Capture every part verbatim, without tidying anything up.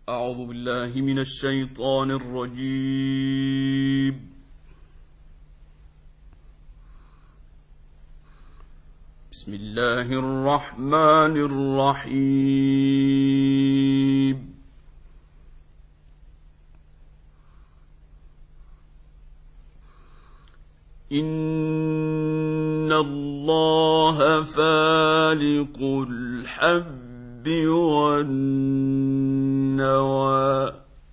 أعوذ بالله من الشيطان الرجيم. بسم الله الرحمن الرحيم. إن الله فالق الحب والنوى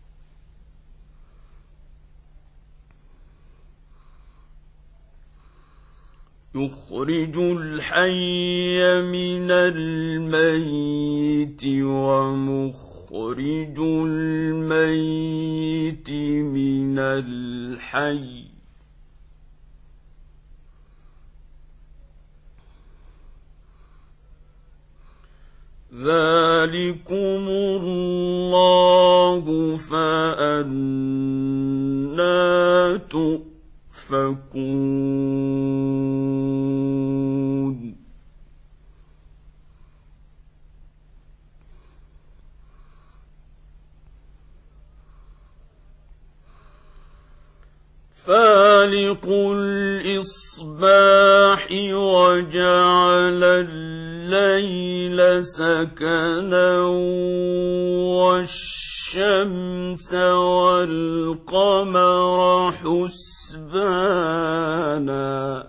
يخرج الحي من الميت ومخرج الميت من الحي ذلكم الله فأنى تؤفكون. فالق الإصباح وجعل الليل سكنا والشمس والقمر حسبانا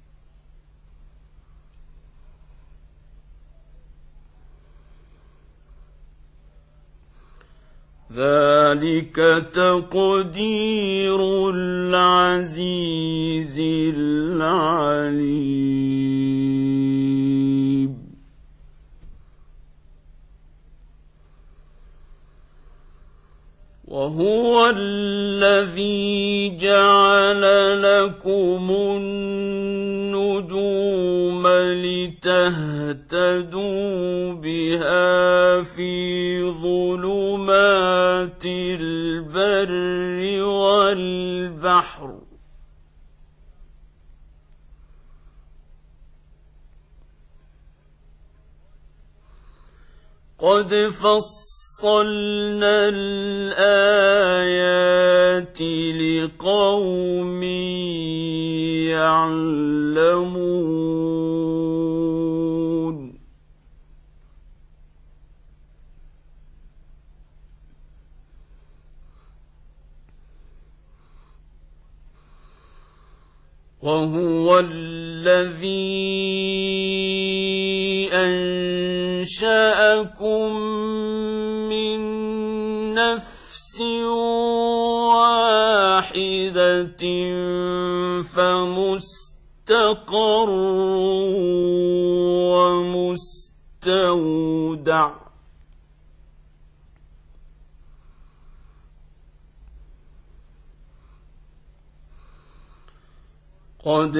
ذلك تقدير العزيز العليم. وهو الذي جعل لكم النجوم لتهتدوا بها في ظلمات البر والبحر قد فصلنا الآيات لقوم يعلمون. وهو الذي أنشأكم من نفس واحدة فمستقر ومستودع قد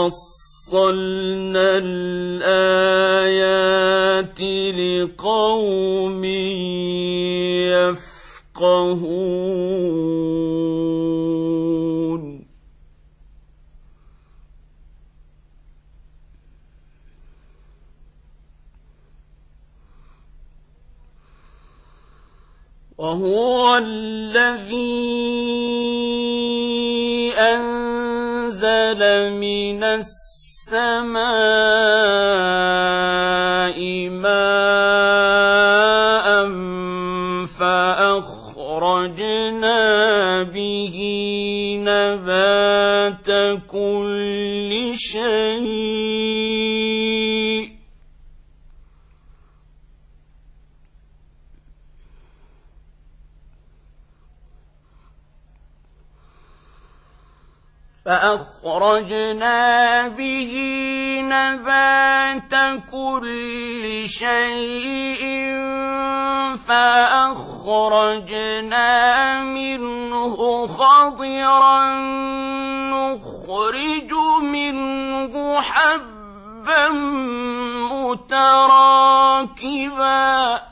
فصلنا الآيات لقوم يفقهون. وهو الذي أنزل من السماء ماء فأخرجنا به نبات كل شيء فأخرجنا به نبات كل شيء فأخرجنا منه خضرا نخرج منه حبا متراكبا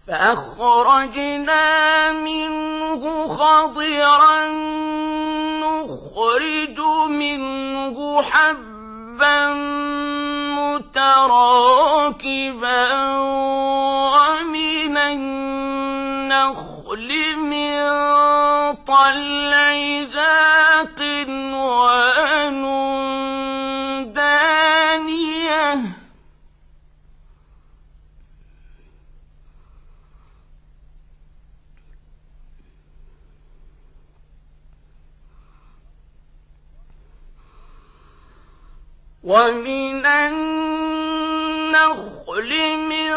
فأخرجنا منه خضرا نخرج منه حبا متراكبا ومن النخل من طلعها قنوان دانية ومن النخل من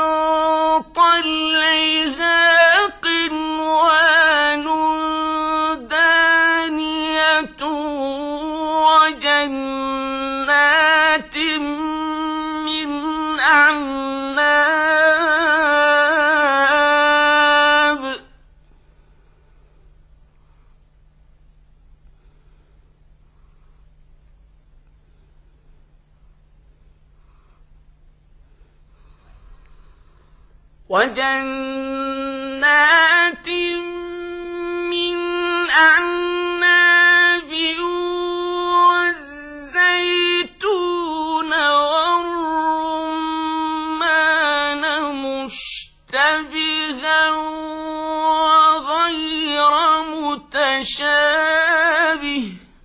طلعها قنوان دانية وجنات من أعناب وجنات من أعناب والزيتون والرمان مشتبها وغير متشابه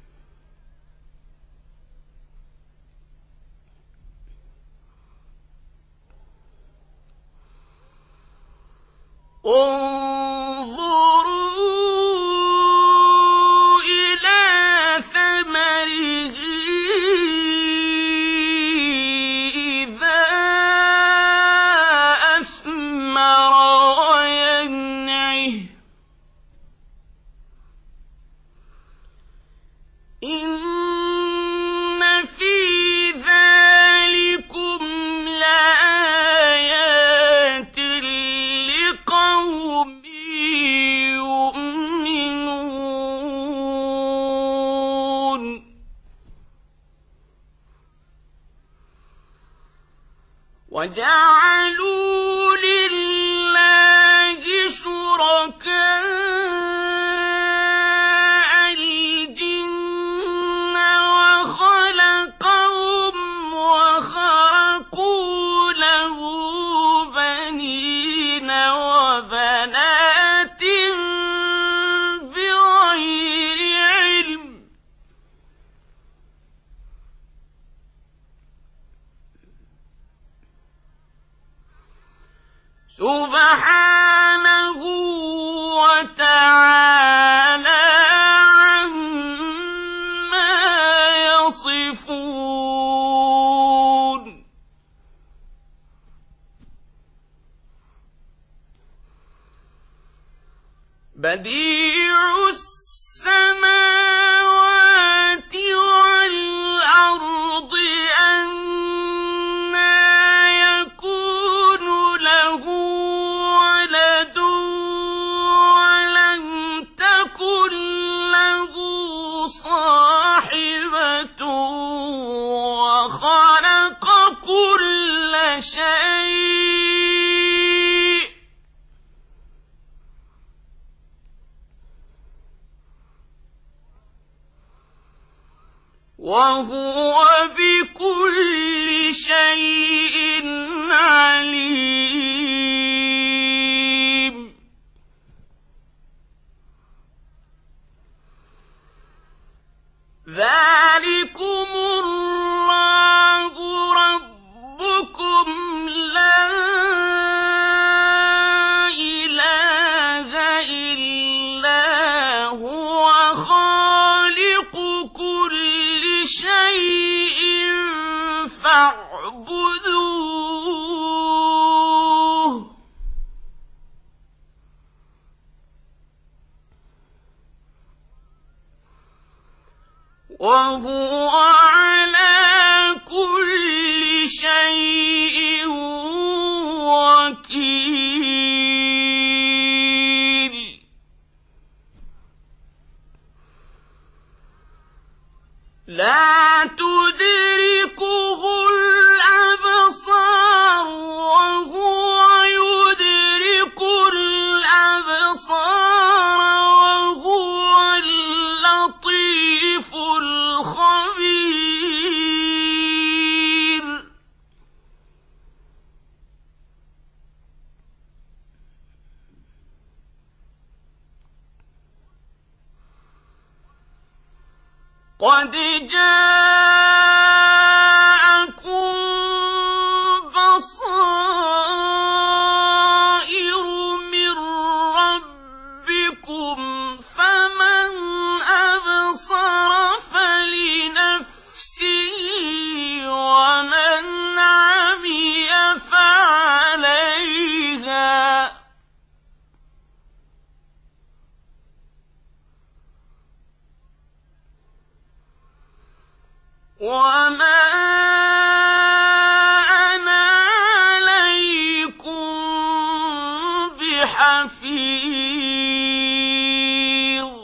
انظروا إلى ثمره إذا أثمر وينعه إن في ذلكم لآيات لقوم يؤمنون وجعلوا لله شركاء الجن وخلقهم وخرقوا له بنين وبنات بغير علم سبحانه وتعالى عما يصفون بديع السماوات والأرض أنى يكون له ولد ولم تكن له صاحبة وخلق كل شيء وهو بكل شيء عليم ذلكم الله ربكم لا إله إلا هو خالق كل شيء فاعبدوه وهو على كل شيء وكيل لا تدركه الأبصار وهو يدرك قد جاءكم بصائر من ربكم فمن أبصر فلنفسه ومن عمي فعليها وما أنا عليكم بحفيظ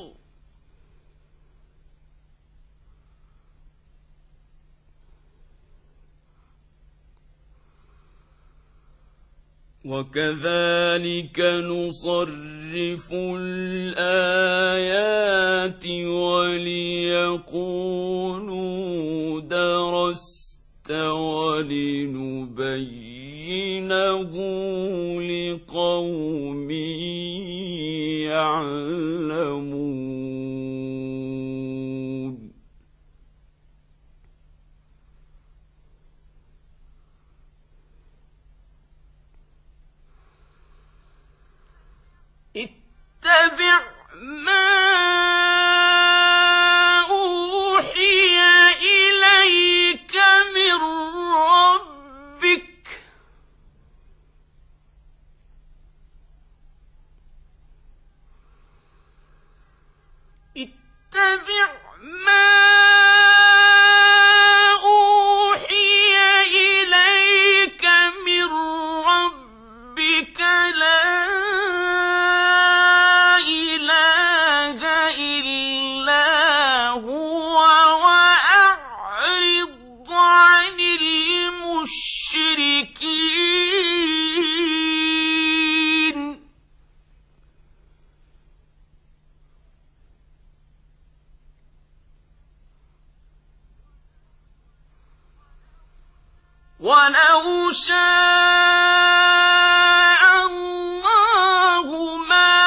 وكذلك نصرف الآيات وليقولوا درست ولنبينه لقوم يعلمون اتبع ما أوحي إليك من ربك اتبع ما أوحي إليك من ربك لا المشركين ولو شاء الله ما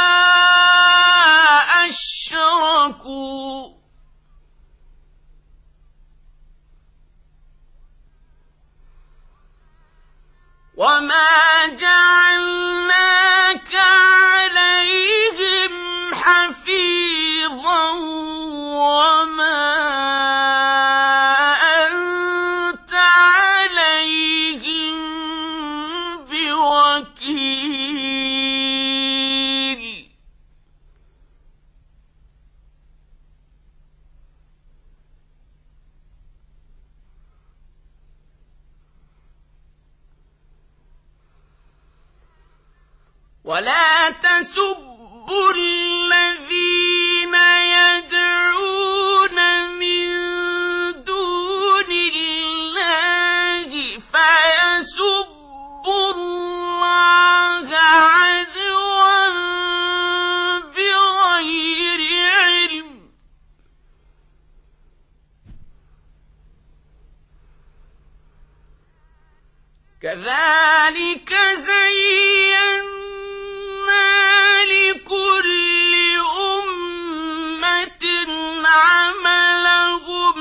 أشركوا وما جعلناك عليهم حفيظا وما أنت عليهم بوكيل ولا تسبوا الذين يدعون من دون الله فيسبوا الله عدوا بغير علم كذلك زينا لكل أمة عملهم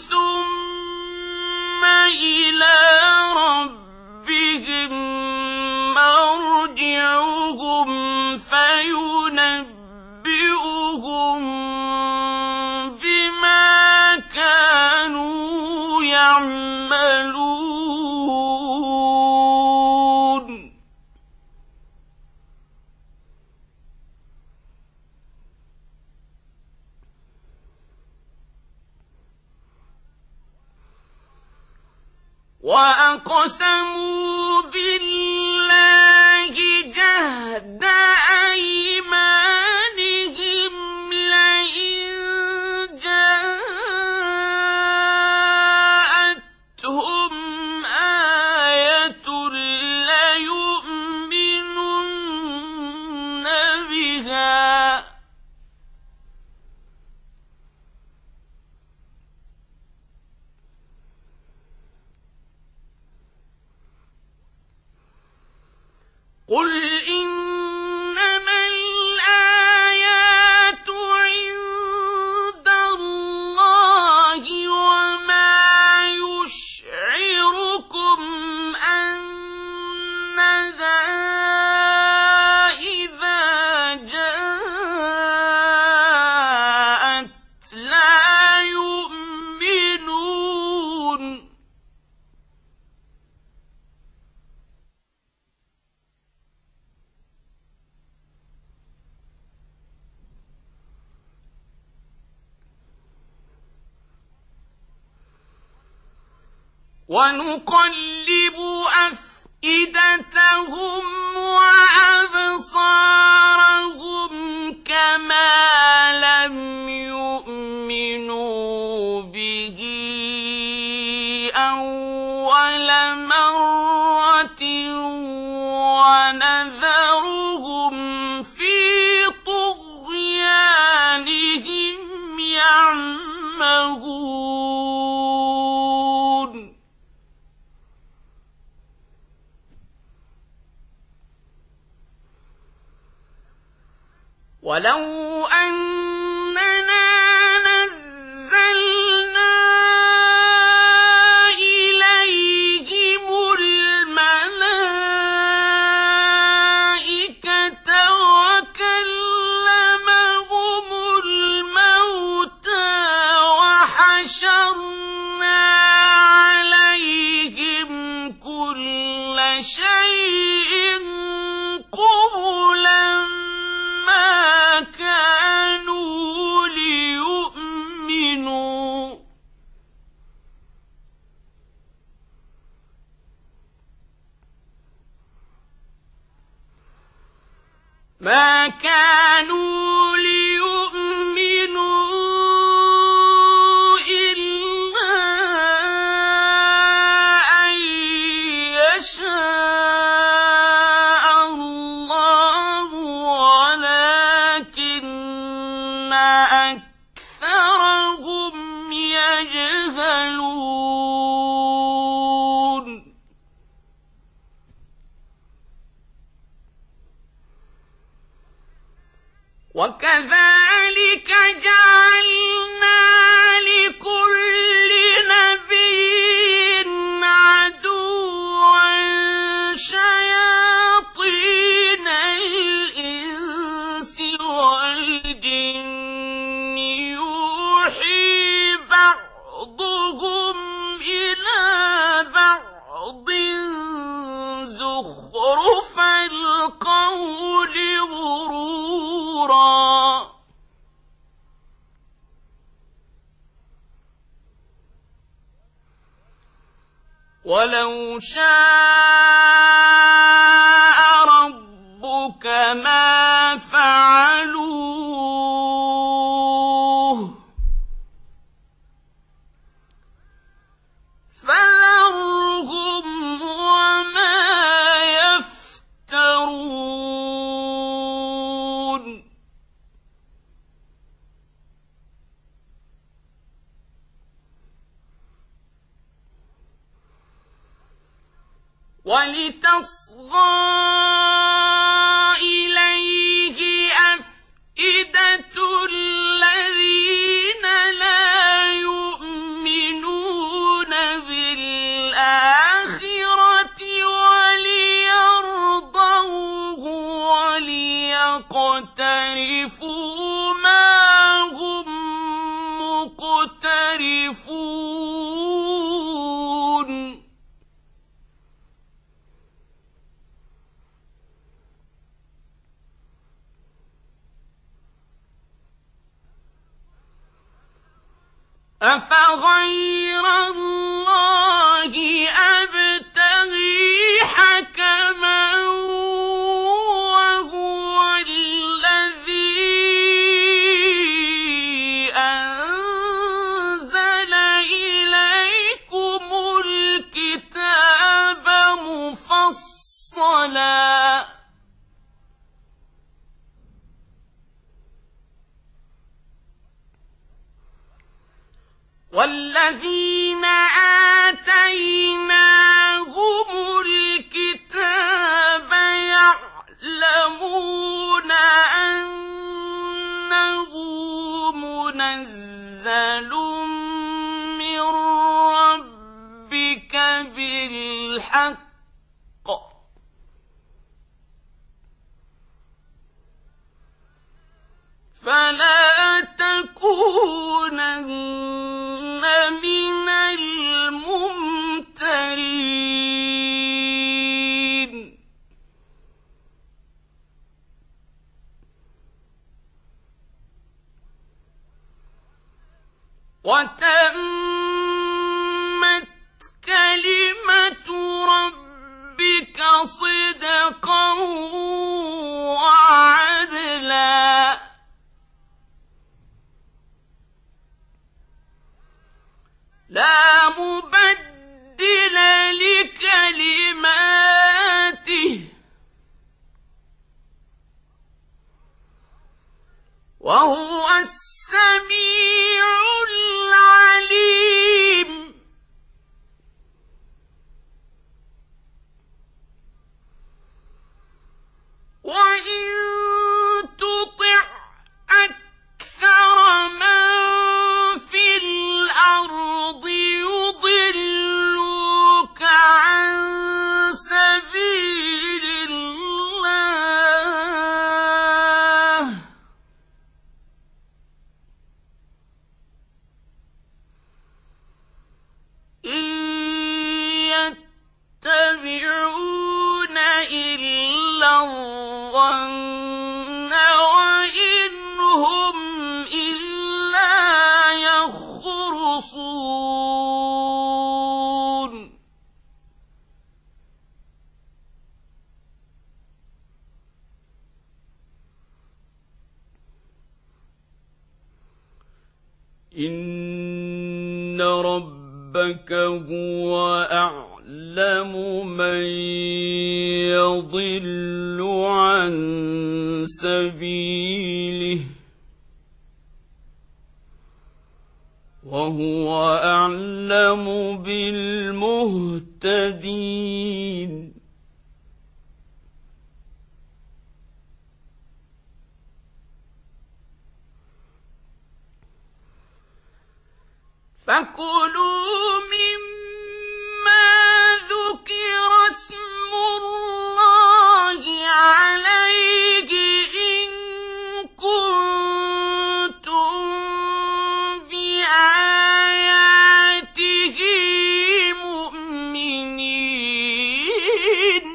ثم إلى ربهم مرجعهم فينبئهم بما كانوا يعملون وأقسموا بالله جهد أيمانهم لئن جاءتهم آية ليؤمنن بها قل إنما الآيات عند الله ونقلب أفئدتهم وأبصارهم كما لم يؤمنوا به أول مرة ونذرهم في طغيانهم يعمهون ولو أننا نزلنا إليهم الملائكة وكلمهم الموتى وحشرنا عليهم كل شيء قبلا ما كانوا ليؤمنوا ما كانوا ليؤمنوا إلا أن يشاء الله ولكن أكثرهم يجهلون وكذلك جعلنا لكل نبي عدوا شياطين الإنس والجن يوحي بعضهم إلى بعض زخرف القول غرورا ولو شاء ربك ما فعلوه فذرهم وما يفترون ولتصغى إليه أفئدة الذين لا يؤمنون بالآخرة وليرضوه وليقترفوا ما هم مقترفون أفغير الله أبتغي حكما وهو الذي أنزل إليكم الكتاب مفصلا والذين آتيناهم الكتاب يعلمون أنه منزل من ربك بالحق فلا تكونن من الممترين وتمت كلمة صِدْقًا وَعَدْلًا لَّا مُبَدِّلَ لِكَلِمَاتِهِ وَهُوَ السَّمِيعُ الْعَلِيمُ. وَإِن تُطِعْ أَكْثَرَ مَن فِي الْأَرْضِ يُضِلُّوكَ عَن سَبِيلِ اللَّهِ إِن يَتَّبِعُونَ إِلَّا الظَّنَّ وَإِنْ هُمْ إِلَّا يَخْرُصُونَ. إِنَّ رَبَّكَ هُوَ أَعْلَمُ مَن يَضِلُّ عَن سَبِيلِهِ وَهُوَ أَعْلَمُ بِالْمُهْتَدِينَ. فَكُلُوا مِمَّا ذُكِرَ اسْمُ اللَّهِ عَلَيْهِ إِن كُنتُم بِآيَاتِهِ مُؤْمِنِينَ.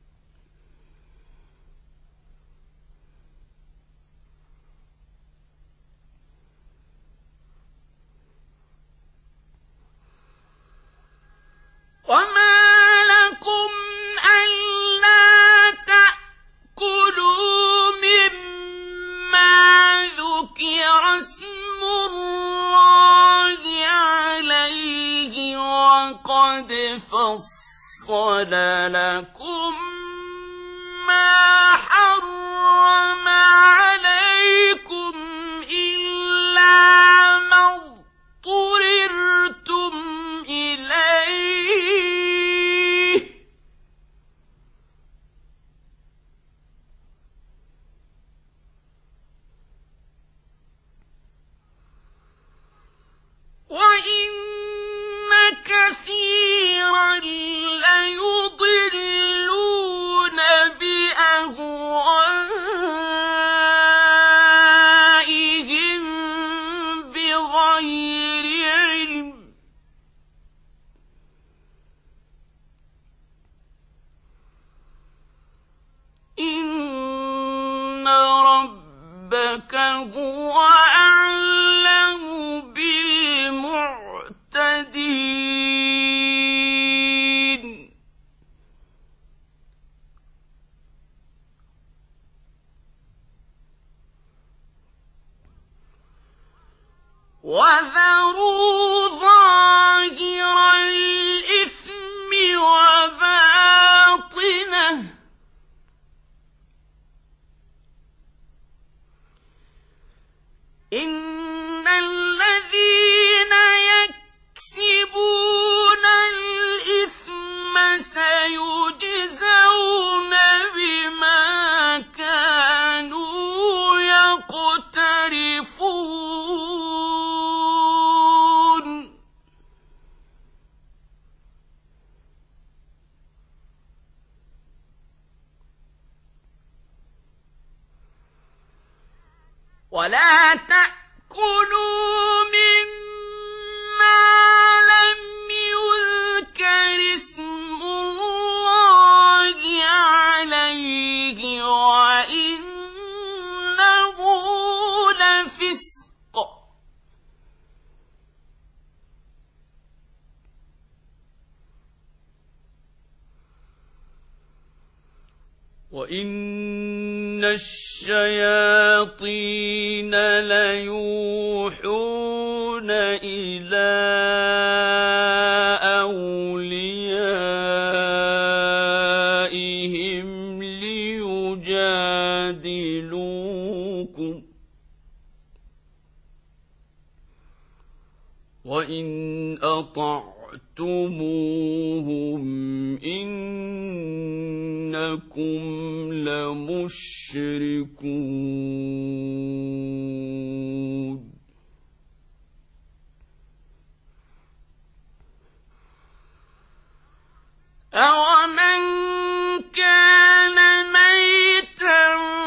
وَمَا لَكُمْ أَلَّا تَأْكُلُوا مِمَّا ذُكِرَ اسْمُ اللَّهِ عَلَيْهِ وَقَدْ فَصَّلَ لَكُم مَّا حَرَّمَ عَلَيْكُمْ إِلَّا مَا اضْطُرِرْتُمْ إِلَيْهِ ۗ وَإِنَّ كَثِيرًا لَّيُضِلُّونَ بِأَهْوَائِهِم بِغَيْرِ عِلْمٍ ۗ إِنَّ رَبَّكَ هُوَ أَعْلَمُ بِالْمُعْتَدِينَ. وَذَرُوا ظَاهِرَ الْإِثْمِ وَبَاطِنَهُ ۚ إِنَّ الَّذِينَ يَكْسِبُونَ الْإِثْمَ سَيُجْزَوْنَ بِمَا كَانُوا يَقْتَرِفُونَ. وَلَا تَأْكُلُوا مِمَّا لَمْ يُذْكَرِ اسْمُ اللَّهِ عَلَيْهِ وَإِنَّهُ لَفِسْقٌ ۗ وَإِنَّ الشَّيَاطِينَ لَيُوحُونَ إِلَىٰ أَوْلِيَائِهِمْ لِيُجَادِلُوكُمْ ۖ وَإِنْ أَطَعْتُمُوهُمْ إِنَّكُمْ لَمُشْرِكُونَ أَوَمَنْ كَانَ مَيْتًا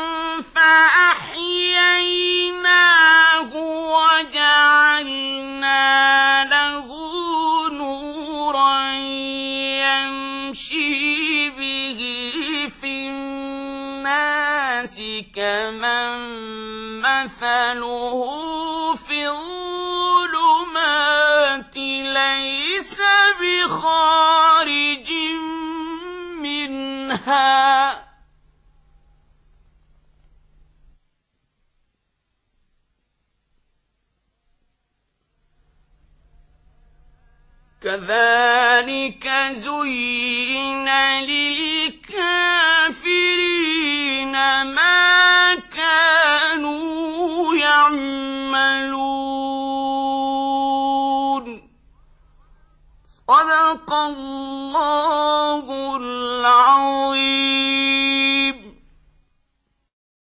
فَأَحْيَيْنَاهُ وَجَعَلْنَا لَهُ نُورًا يَمْشِي بِهِ فِي النَّاسِ كَمَن مَّثَلُهُ فِي الظُّلُمَاتِ لَيْسَ بِخَارِجٍ مِّنْهَا ۚ كَذَٰلِكَ زُيِّنَ لِلْكَافِرِينَ مَا كَانُوا يَعْمَلُونَ. صدق الله